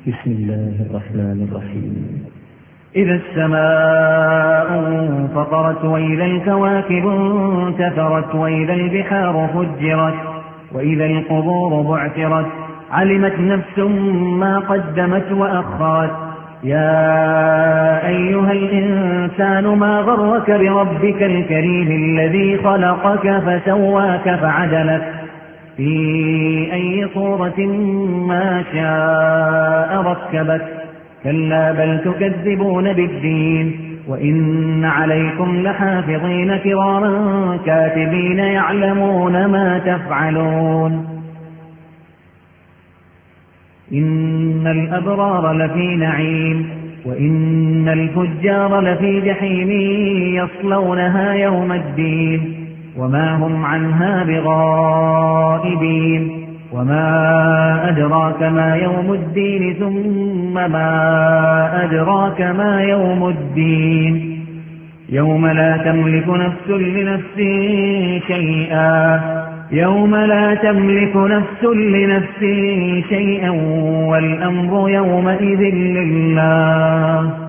بسم الله الرحمن الرحيم. إذا السماء انفطرت وإذا الكواكب انتثرت وإذا البحار فجرت وإذا القبور بعثرت علمت نفس ما قدمت وأخرت. يا أيها الإنسان ما غرك بربك الكريم الذي خلقك فسواك فعدلك في أي صورة ما شاء ركبك. كلا بل تكذبون بالدين وإن عليكم لحافظين كراما كاتبين يعلمون ما تفعلون. إن الأبرار لفي نعيم وإن الفجار لفي جحيم يصلونها يوم الدين وما هم عنها بغائبين. وما أدراك ما يوم الدين ثم ما أدراك ما يوم الدين يوم لا تملك نفس لنفس شيئا والأمر يومئذ لله.